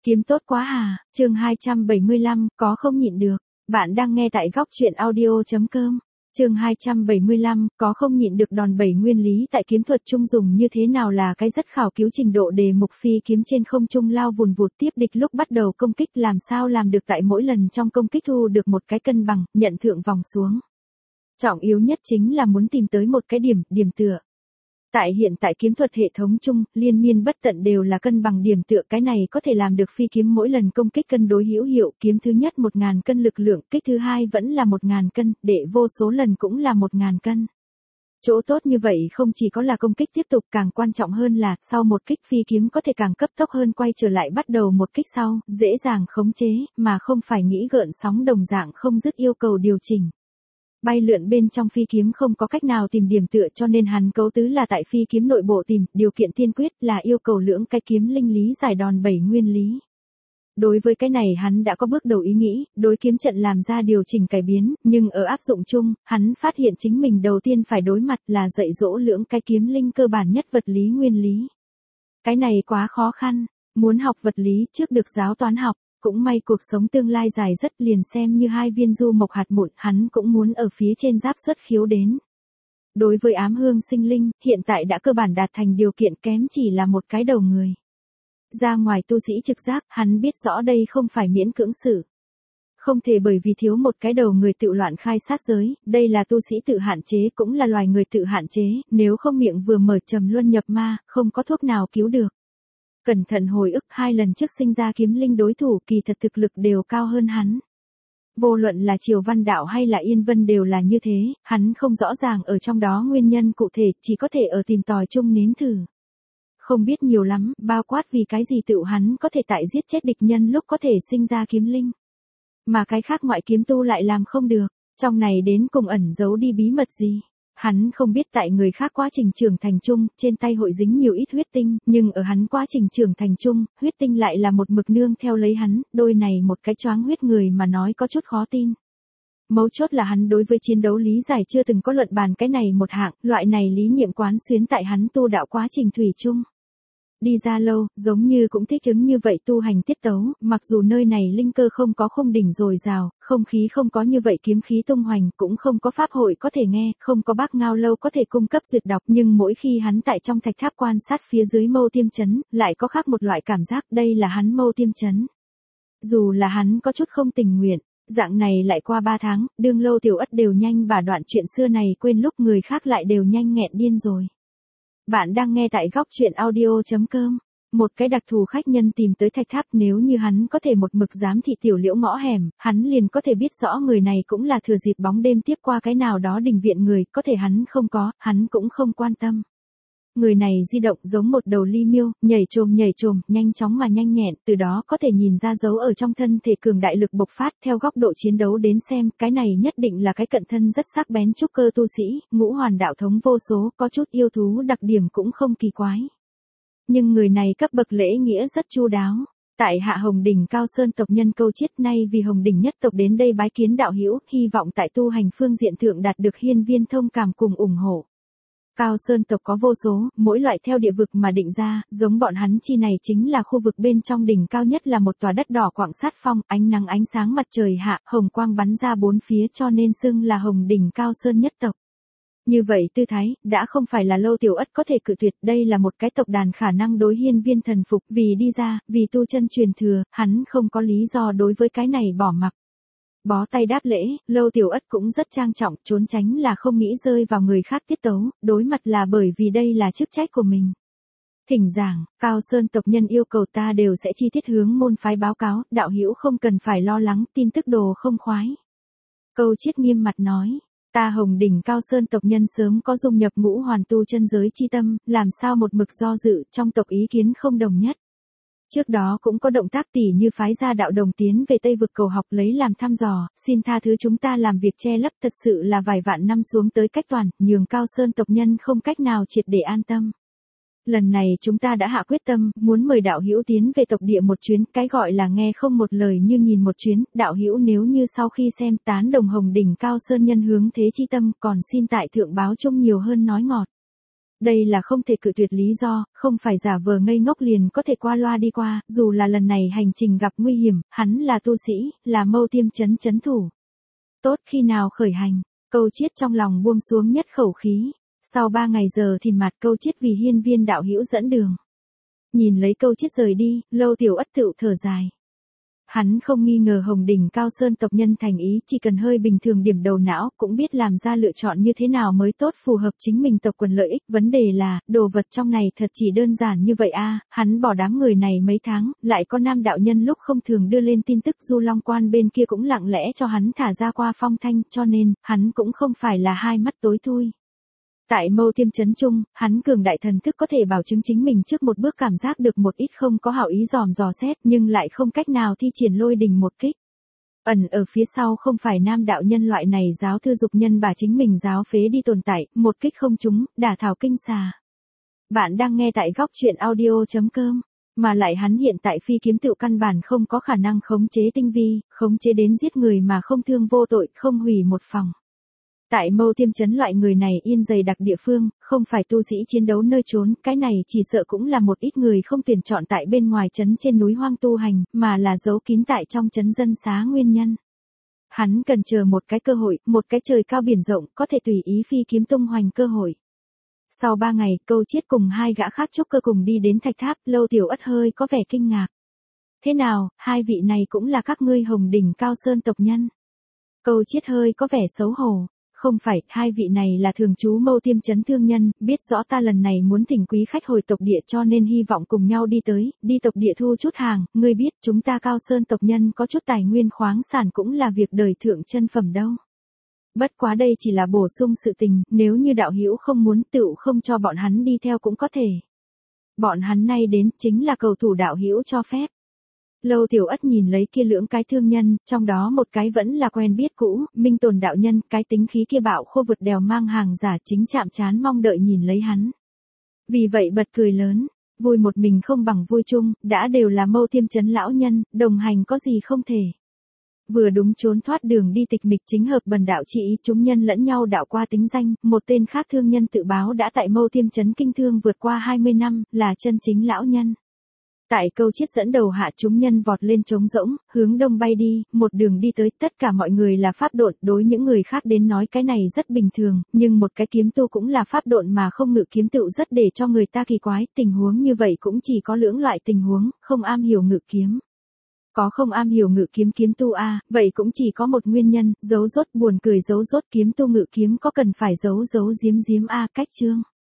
Kiếm tốt quá à, chương 275, có không nhịn được. Bạn đang nghe tại góc truyện audio.com. Chương 275, có không nhịn được đòn bẩy nguyên lý tại kiếm thuật trung dùng như thế nào là cái rất khảo cứu trình độ đề mục phi kiếm trên không trung lao vùn vụt tiếp địch lúc bắt đầu công kích làm sao làm được tại mỗi lần trong công kích thu được một cái cân bằng, nhận thượng vòng xuống. Trọng yếu nhất chính là muốn tìm tới một cái điểm tựa. Tại hiện tại kiếm thuật hệ thống chung, liên miên bất tận đều là cân bằng điểm tựa, cái này có thể làm được phi kiếm mỗi lần công kích cân đối hữu hiệu, kiếm thứ nhất 1000 cân lực lượng, kích thứ hai vẫn là 1000 cân, đệ vô số lần cũng là 1000 cân. Chỗ tốt như vậy không chỉ có là công kích tiếp tục, càng quan trọng hơn là sau một kích phi kiếm có thể càng cấp tốc hơn quay trở lại bắt đầu một kích sau, dễ dàng khống chế, mà không phải nghĩ gợn sóng đồng dạng không dứt yêu cầu điều chỉnh. Bay lượn bên trong phi kiếm không có cách nào tìm điểm tựa cho nên hắn cấu tứ là tại phi kiếm nội bộ tìm, điều kiện tiên quyết là yêu cầu lưỡng cái kiếm linh lý giải đòn bẩy nguyên lý. Đối với cái này hắn đã có bước đầu ý nghĩ, đối kiếm trận làm ra điều chỉnh cải biến, nhưng ở áp dụng chung, hắn phát hiện chính mình đầu tiên phải đối mặt là dạy dỗ lưỡng cái kiếm linh cơ bản nhất vật lý nguyên lý. Cái này quá khó khăn, muốn học vật lý trước được giáo toán học. Cũng may cuộc sống tương lai dài rất liền xem như hai viên du mộc hạt mụn, hắn cũng muốn ở phía trên giáp xuất khiếu đến. Đối với ám hương sinh linh, hiện tại đã cơ bản đạt thành điều kiện, kém chỉ là một cái đầu người. Ra ngoài tu sĩ trực giác, hắn biết rõ đây không phải miễn cưỡng sự. Không thể bởi vì thiếu một cái đầu người tự loạn khai sát giới, đây là tu sĩ tự hạn chế cũng là loài người tự hạn chế, nếu không miệng vừa mở trầm luân nhập ma, không có thuốc nào cứu được. Cẩn thận hồi ức 2 lần trước sinh ra kiếm linh đối thủ kỳ thật thực lực đều cao hơn hắn. Vô luận là Triều Văn Đạo hay là Yên Vân đều là như thế, hắn không rõ ràng ở trong đó nguyên nhân cụ thể, chỉ có thể ở tìm tòi chung nếm thử. Không biết nhiều lắm, bao quát vì cái gì tự hắn có thể tại giết chết địch nhân lúc có thể sinh ra kiếm linh. Mà cái khác ngoại kiếm tu lại làm không được, trong này đến cùng ẩn giấu đi bí mật gì. Hắn không biết tại người khác quá trình trưởng thành chung, trên tay hội dính nhiều ít huyết tinh, nhưng ở hắn quá trình trưởng thành chung, huyết tinh lại là một mực nương theo lấy hắn, đôi này một cái choáng huyết người mà nói có chút khó tin. Mấu chốt là hắn đối với chiến đấu lý giải chưa từng có luận bàn cái này một hạng, loại này lý niệm quán xuyến tại hắn tu đạo quá trình thủy chung. Đi ra lâu, giống như cũng thích ứng như vậy tu hành tiết tấu, mặc dù nơi này linh cơ không có khung đỉnh dồi dào, không khí không có như vậy kiếm khí tung hoành, cũng không có pháp hội có thể nghe, không có bác ngao lâu có thể cung cấp duyệt đọc, nhưng mỗi khi hắn tại trong thạch tháp quan sát phía dưới mâu tiêm chấn, lại có khác một loại cảm giác, đây là hắn mâu tiêm chấn. Dù là hắn có chút không tình nguyện, dạng này lại qua 3 tháng, đương lâu tiểu ất đều nhanh bả đoạn chuyện xưa này quên lúc người khác lại đều nhanh nghẹn điên rồi. Bạn đang nghe tại góc truyện audio.com. Một cái đặc thù khách nhân tìm tới thạch tháp, nếu như hắn có thể một mực giám thị tiểu liễu ngõ hẻm, hắn liền có thể biết rõ người này cũng là thừa dịp bóng đêm tiếp qua cái nào đó đình viện người, có thể hắn không có, hắn cũng không quan tâm. Người này di động giống một đầu ly miêu, nhảy trồm, nhanh chóng mà nhanh nhẹn, từ đó có thể nhìn ra dấu ở trong thân thể cường đại lực bộc phát, theo góc độ chiến đấu đến xem, cái này nhất định là cái cận thân rất sắc bén trúc cơ tu sĩ, ngũ hoàn đạo thống vô số, có chút yêu thú đặc điểm cũng không kỳ quái. Nhưng người này cấp bậc lễ nghĩa rất chu đáo. Tại Hạ Hồng Đỉnh Cao Sơn tộc nhân câu chiết nay vì Hồng Đỉnh nhất tộc đến đây bái kiến đạo hữu, hy vọng tại tu hành phương diện thượng đạt được hiên viên thông cảm cùng ủng hộ. Cao Sơn tộc có vô số, mỗi loại theo địa vực mà định ra, giống bọn hắn chi này chính là khu vực bên trong đỉnh cao nhất là một tòa đất đỏ quảng sát phong, ánh nắng ánh sáng mặt trời hạ, hồng quang bắn ra bốn phía cho nên xưng là Hồng Đỉnh Cao Sơn nhất tộc. Như vậy tư thái, đã không phải là lâu tiểu ất có thể cự tuyệt, đây là một cái tộc đàn khả năng đối hiên viên thần phục, vì đi ra, vì tu chân truyền thừa, hắn không có lý do đối với cái này bỏ mặc. Bó tay đáp lễ, lâu tiểu ất cũng rất trang trọng, trốn tránh là không nghĩ rơi vào người khác tiết tấu, đối mặt là bởi vì đây là chức trách của mình. Thỉnh giảng, Cao Sơn tộc nhân yêu cầu ta đều sẽ chi tiết hướng môn phái báo cáo, đạo hữu không cần phải lo lắng, tin tức đồ không khoái. Câu chiết nghiêm mặt nói, ta Hồng Đỉnh Cao Sơn tộc nhân sớm có dung nhập ngũ hoàn tu chân giới chi tâm, làm sao một mực do dự, trong tộc ý kiến không đồng nhất. Trước đó cũng có động tác tỉ như phái ra đạo đồng tiến về Tây vực cầu học lấy làm thăm dò, xin tha thứ chúng ta làm việc che lấp, thật sự là vài vạn năm xuống tới cách toàn, nhường Cao Sơn tộc nhân không cách nào triệt để an tâm. Lần này chúng ta đã hạ quyết tâm, muốn mời đạo hữu tiến về tộc địa một chuyến, cái gọi là nghe không một lời như nhìn một chuyến, đạo hữu nếu như sau khi xem tán đồng Hồng Đỉnh Cao Sơn nhân hướng thế chi tâm, còn xin tại thượng báo chung nhiều hơn nói ngọt. Đây là không thể cự tuyệt lý do, không phải giả vờ ngây ngốc liền có thể qua loa đi qua, dù là lần này hành trình gặp nguy hiểm, hắn là tu sĩ, là Mâu Tiêm trấn trấn thủ. Tốt khi nào khởi hành, Câu Chiết trong lòng buông xuống nhất khẩu khí. Sau 3 ngày giờ thì mặt Câu Chiết vì Hiên Viên đạo hữu dẫn đường. Nhìn lấy Câu Chiết rời đi, Lâu Tiểu Ất tựu thở dài. Hắn không nghi ngờ Hồng Đỉnh Cao Sơn tộc nhân thành ý, chỉ cần hơi bình thường điểm đầu não, cũng biết làm ra lựa chọn như thế nào mới tốt phù hợp chính mình tộc quần lợi ích. Vấn đề là, đồ vật trong này thật chỉ đơn giản như vậy a. Hắn bỏ đám người này mấy tháng, lại có nam đạo nhân lúc không thường đưa lên tin tức, Du Long Quan bên kia cũng lặng lẽ cho hắn thả ra qua phong thanh, cho nên, hắn cũng không phải là hai mắt tối thui. Tại Mâu Tiêm trấn trung, hắn cường đại thần thức có thể bảo chứng chính mình trước một bước cảm giác được một ít không có hảo ý dòm dò xét, nhưng lại không cách nào thi triển lôi đình một kích. Ẩn ở phía sau không phải nam đạo nhân loại này giáo thư dục nhân bà chính mình giáo phế đi tồn tại, một kích không trúng, đả thảo kinh xà. Bạn đang nghe tại góc truyện audio.com, mà lại hắn hiện tại phi kiếm tựu căn bản không có khả năng khống chế tinh vi, khống chế đến giết người mà không thương vô tội, không hủy một phòng. Tại Mâu Tiêm trấn loại người này yên dày đặc địa phương, không phải tu sĩ chiến đấu nơi trốn, cái này chỉ sợ cũng là một ít người không tuyển chọn tại bên ngoài trấn trên núi hoang tu hành, mà là giấu kín tại trong trấn dân xá nguyên nhân. Hắn cần chờ một cái cơ hội, một cái trời cao biển rộng, có thể tùy ý phi kiếm tung hoành cơ hội. Sau 3 ngày, Câu Chiết cùng 2 gã khác trúc cơ cùng đi đến Thạch Tháp, Lâu Tiểu Ất hơi có vẻ kinh ngạc. Thế nào, hai vị này cũng là các ngươi Hồng Đỉnh Cao Sơn tộc nhân? Câu Chiết hơi có vẻ xấu hổ. Không phải, hai vị này là thường trú Mâu Tiêm trấn thương nhân, biết rõ ta lần này muốn thỉnh quý khách hồi tộc địa cho nên hy vọng cùng nhau đi tới, đi tộc địa thu chút hàng, ngươi biết chúng ta Cao Sơn tộc nhân có chút tài nguyên khoáng sản cũng là việc đời thượng chân phẩm đâu. Bất quá đây chỉ là bổ sung sự tình, nếu như đạo hữu không muốn tựu không cho bọn hắn đi theo cũng có thể. Bọn hắn nay đến chính là cầu thủ đạo hữu cho phép. Lâu Tiểu Ất nhìn lấy kia lưỡng cái thương nhân, trong đó một cái vẫn là quen biết cũ, Minh Tồn đạo nhân, cái tính khí kia bạo khô vượt đèo mang hàng giả chính chạm trán mong đợi nhìn lấy hắn. Vì vậy bật cười lớn, vui một mình không bằng vui chung, đã đều là Mâu Tiêm trấn lão nhân, đồng hành có gì không thể. Vừa đúng trốn thoát đường đi tịch mịch chính hợp bần đạo trị ý chúng nhân lẫn nhau đạo qua tính danh, một tên khác thương nhân tự báo đã tại Mâu Tiêm trấn kinh thương vượt qua 20 năm, là chân chính lão nhân. Tại Câu Chiết dẫn đầu hạ chúng nhân vọt lên trống rỗng, hướng đông bay đi, một đường đi tới, tất cả mọi người là pháp độn, đối những người khác đến nói cái này rất bình thường, nhưng một cái kiếm tu cũng là pháp độn mà không ngự kiếm tựu rất để cho người ta kỳ quái, tình huống như vậy cũng chỉ có lưỡng loại tình huống, không am hiểu ngự kiếm. Có không am hiểu ngự kiếm kiếm tu a, vậy cũng chỉ có một nguyên nhân, giấu rốt buồn cười giấu rốt kiếm tu ngự kiếm có cần phải giấu giấu giếm giếm a cách chương.